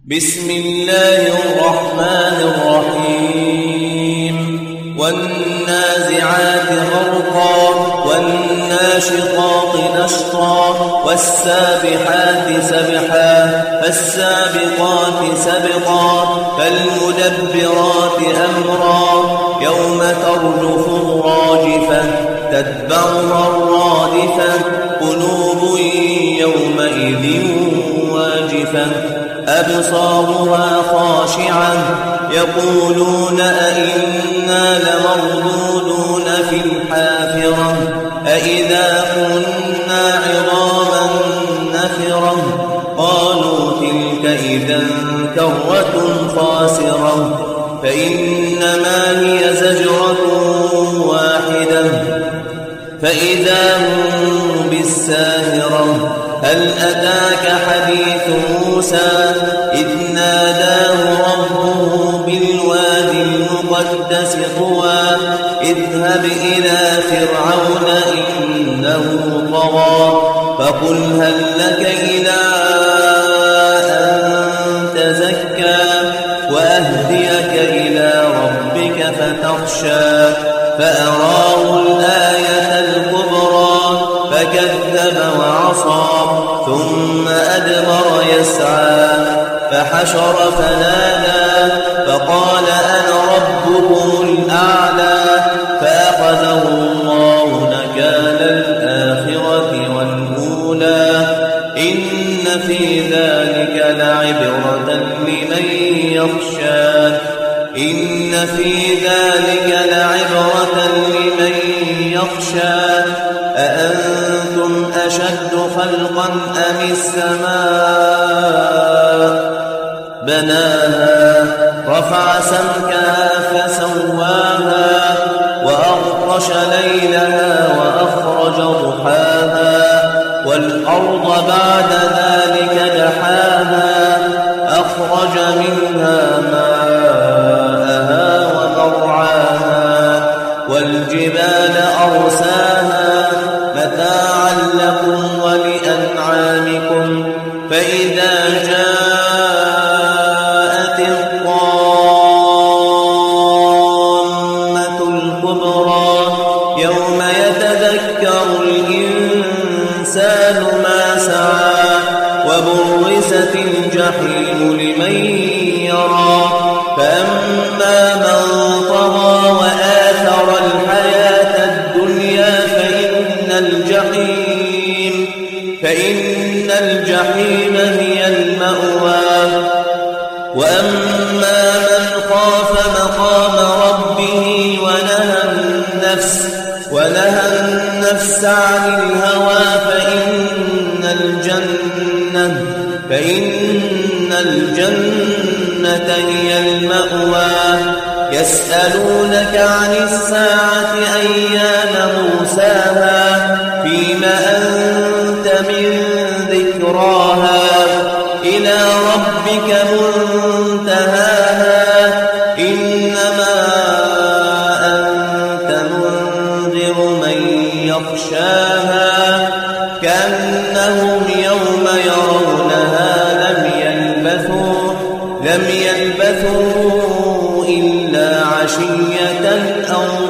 بسم الله الرحمن الرحيم والنازعات غرقا والناشطات نشطا والسابحات سبحا فالسابقات سبقا فالمدبرات أمرا يوم ترجف الراجفة تتبعها الرادفة قلوب يومئذ واجفة أبصارها خاشعة يقولون أئنا لمردودون في الحافرة أئذا كنا عظاما نخرة قالوا تلك إذا كرة خاسرة فإنما هي زجرة واحدة فإذا هم بالساهرة هل أتاك حديث موسى إذ ناداه ربه بالوادي المقدس طوى اذهب إلى فرعون إنه طغى فقل هل لك إلى أن تزكى وأهديك إلى ربك فتخشى فأراه الآية الكبرى فكذب وعصى ثم أدبر يسعى فحشر فنادى فقال أنا ربكم الأعلى فأخذه الله نكال الآخرة والأولى إن في ذلك لعبرة لمن يخشى إن في ذلك لعبرة لمن يخشى أأنتم أشد خلقا أم السماء بناها رفع سمكها فسواها وأغطش ليلها وأخرج ضحاها والأرض بعد ذلك دحاها أخرج منها ماءها ومرعاها والجبال أرساها متاعا لكم ولأنعامكم فإذا جاءت الطامة الكبرى يوم يتذكر الإنسان ما سعى وبرزت الجحيم لمن يرى فأما من طغى وآثر الحياة الدنيا فإن الجحيم هي المأوى وأما من خاف مقام ربه ونهى النفس عن الهوى فإن الجنة هي المأوى يسألونك عن الساعة أيان مرساها فيما أنت من ذكراها إلى ربك منتهاها إنما أنت منذر من يخشاها كأنهم يوم يرونها لم يلبثوا إلا عشية أو